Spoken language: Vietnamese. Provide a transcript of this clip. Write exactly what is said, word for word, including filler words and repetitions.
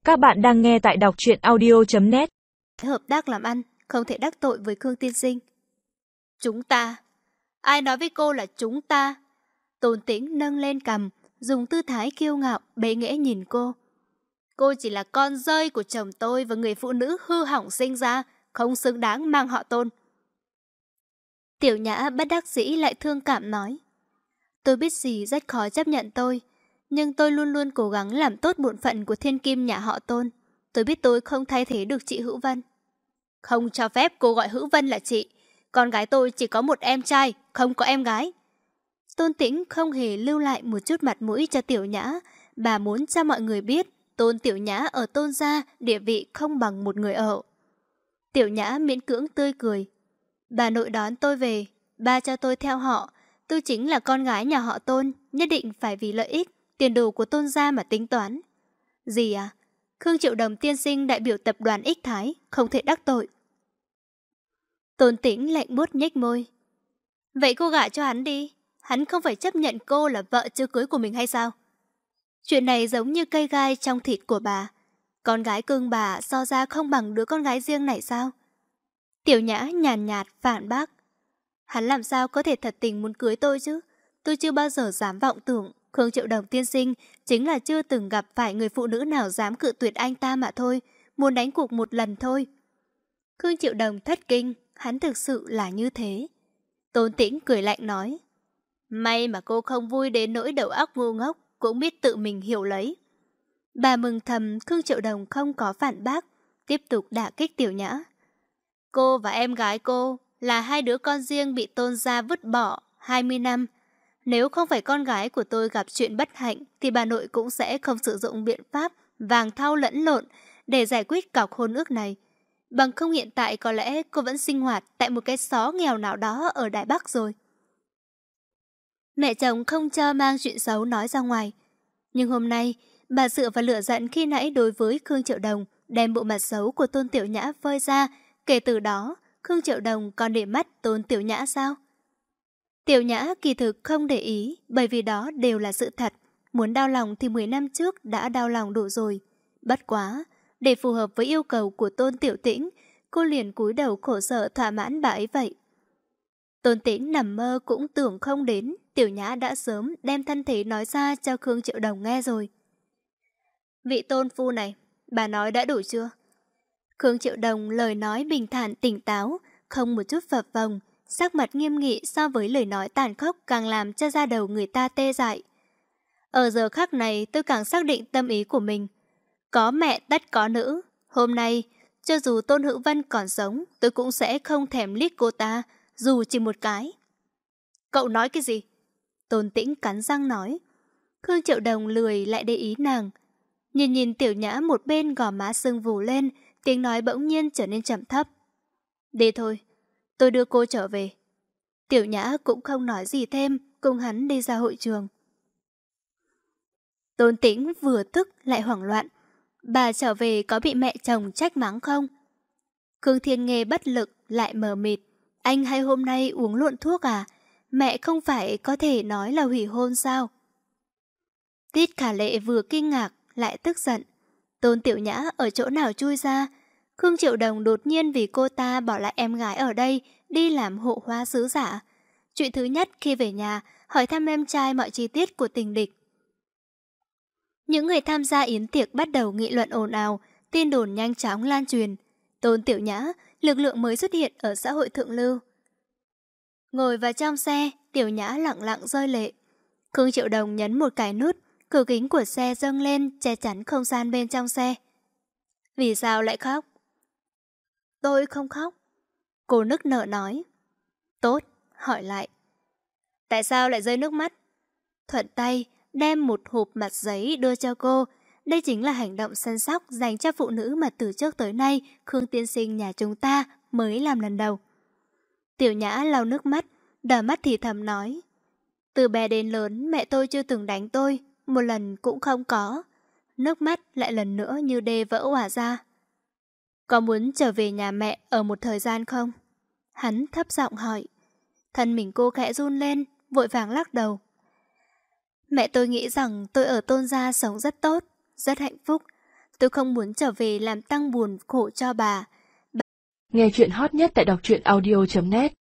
Các bạn đang nghe tại đọc truyện audio chấm net. Hợp tác làm ăn, không thể đắc tội với Khương tiên sinh. Chúng ta? Ai nói với cô là chúng ta? Tôn Tĩnh nâng lên cằm, dùng tư thái kiêu ngạo, bệ nghễ nhìn cô. Cô chỉ là con rơi của chồng tôi và người phụ nữ hư hỏng sinh ra, không xứng đáng mang họ Tôn. Tiểu Nhã bất đắc dĩ lại thương cảm nói. Tôi biết gì rất khó chấp nhận tôi, nhưng tôi luôn luôn cố gắng làm tốt bổn phận của thiên kim nhà họ Tôn. Tôi biết tôi không thay thế được chị Hữu Vân. Không cho phép cô gọi Hữu Vân là chị. Con gái tôi chỉ có một em trai, không có em gái. Tôn Tĩnh không hề lưu lại một chút mặt mũi cho Tiểu Nhã. Bà muốn cho mọi người biết Tôn Tiểu Nhã ở Tôn gia địa vị không bằng một người ở. Tiểu Nhã miễn cưỡng tươi cười. Bà nội đón tôi về, ba cho tôi theo họ. Tôi chính là con gái nhà họ Tôn, nhất định phải vì lợi ích, tiền đồ của Tôn gia mà tính toán. Gì à? Khương Triệu Đồng tiên sinh đại biểu tập đoàn Ích Thái, không thể đắc tội. Tôn Tĩnh lạnh buốt nhếch môi. Vậy cô gả cho hắn đi. Hắn không phải chấp nhận cô là vợ chưa cưới của mình hay sao? Chuyện này giống như cây gai trong thịt của bà. Con gái cưng bà so ra không bằng đứa con gái riêng này sao? Tiểu Nhã nhàn nhạt phản bác. Hắn làm sao có thể thật tình muốn cưới tôi chứ? Tôi chưa bao giờ dám vọng tưởng Khương Triệu Đồng tiên sinh chính là chưa từng gặp phải người phụ nữ nào dám cự tuyệt anh ta mà thôi. Muốn đánh cuộc một lần thôi. Khương Triệu Đồng thất kinh. Hắn thực sự là như thế. Tôn Tĩnh cười lạnh nói. May mà cô không vui đến nỗi đầu óc ngu ngốc, cũng biết tự mình hiểu lấy. Bà mừng thầm Khương Triệu Đồng không có phản bác, tiếp tục đả kích Tiểu Nhã. Cô và em gái cô là hai đứa con riêng bị Tôn gia vứt bỏ hai mươi năm. Nếu không phải con gái của tôi gặp chuyện bất hạnh thì bà nội cũng sẽ không sử dụng biện pháp vàng thau lẫn lộn để giải quyết cọc hôn ước này. Bằng không hiện tại có lẽ cô vẫn sinh hoạt tại một cái xó nghèo nào đó ở Đài Bắc rồi. Mẹ chồng không cho mang chuyện xấu nói ra ngoài. Nhưng hôm nay, bà dựa vào lửa giận khi nãy đối với Khương Triệu Đồng đem bộ mặt xấu của Tôn Tiểu Nhã phơi ra. Kể từ đó, Khương Triệu Đồng còn để mắt Tôn Tiểu Nhã sao? Tiểu Nhã kỳ thực không để ý, bởi vì đó đều là sự thật. Muốn đau lòng thì mười năm trước đã đau lòng đủ rồi. Bất quá, để phù hợp với yêu cầu của Tôn Tiểu Tĩnh, cô liền cúi đầu khổ sở thỏa mãn bà ấy vậy. Tôn Tĩnh nằm mơ cũng tưởng không đến, Tiểu Nhã đã sớm đem thân thế nói ra cho Khương Triệu Đồng nghe rồi. Vị tôn phu này, bà nói đã đủ chưa? Khương Triệu Đồng lời nói bình thản tỉnh táo, không một chút phập phồng, sắc mặt nghiêm nghị so với lời nói tàn khốc càng làm cho da đầu người ta tê dại. Ở giờ khắc này tôi càng xác định tâm ý của mình. Có mẹ tất có nữ. Hôm nay, cho dù Tôn Hữu Vân còn sống, tôi cũng sẽ không thèm liếc cô ta, dù chỉ một cái. Cậu nói cái gì? Tôn Tĩnh cắn răng nói. Khương Triệu Đồng lười lại để ý nàng. Nhìn nhìn Tiểu Nhã một bên gò má sưng vù lên, tiếng nói bỗng nhiên trở nên trầm thấp. Đi thôi, tôi đưa cô trở về. Tiểu Nhã cũng không nói gì thêm, cùng hắn đi ra hội trường. Tôn Tĩnh vừa tức lại hoảng loạn. Bà trở về có bị mẹ chồng trách mắng không? Khương Thiên Nghê bất lực lại mờ mịt. Anh hay hôm nay uống lộn thuốc à? Mẹ không phải có thể nói là hủy hôn sao? Tiết Khả Lệ vừa kinh ngạc lại tức giận. Tôn Tiểu Nhã ở chỗ nào chui ra? Khương Triệu Đồng đột nhiên vì cô ta bỏ lại em gái ở đây đi làm hộ hoa sứ giả. Chuyện thứ nhất khi về nhà hỏi thăm em trai mọi chi tiết của tình địch. Những người tham gia yến tiệc bắt đầu nghị luận ồn ào, tin đồn nhanh chóng lan truyền. Tôn Tiểu Nhã, lực lượng mới xuất hiện ở xã hội thượng lưu. Ngồi vào trong xe, Tiểu Nhã lặng lặng rơi lệ. Khương Triệu Đồng nhấn một cái nút, cửa kính của xe dâng lên che chắn không gian bên trong xe. Vì sao lại khóc? Tôi không khóc. Cô nức nở nói. Tốt, hỏi lại. Tại sao lại rơi nước mắt? Thuận tay đem một hộp mặt giấy đưa cho cô. Đây chính là hành động săn sóc dành cho phụ nữ mà từ trước tới nay Khương tiên sinh nhà chúng ta mới làm lần đầu. Tiểu Nhã lau nước mắt, đỏ mắt thì thầm nói. Từ bé đến lớn mẹ tôi chưa từng đánh tôi, một lần cũng không có. Nước mắt lại lần nữa như đê vỡ òa ra. Có muốn trở về nhà mẹ ở một thời gian không? Hắn thấp giọng hỏi. Thân mình cô khẽ run lên, vội vàng lắc đầu. Mẹ tôi nghĩ rằng tôi ở Tôn gia sống rất tốt, rất hạnh phúc. Tôi không muốn trở về làm tăng buồn khổ cho bà. Nghe chuyện hot nhất tại đọc truyện audio chấm net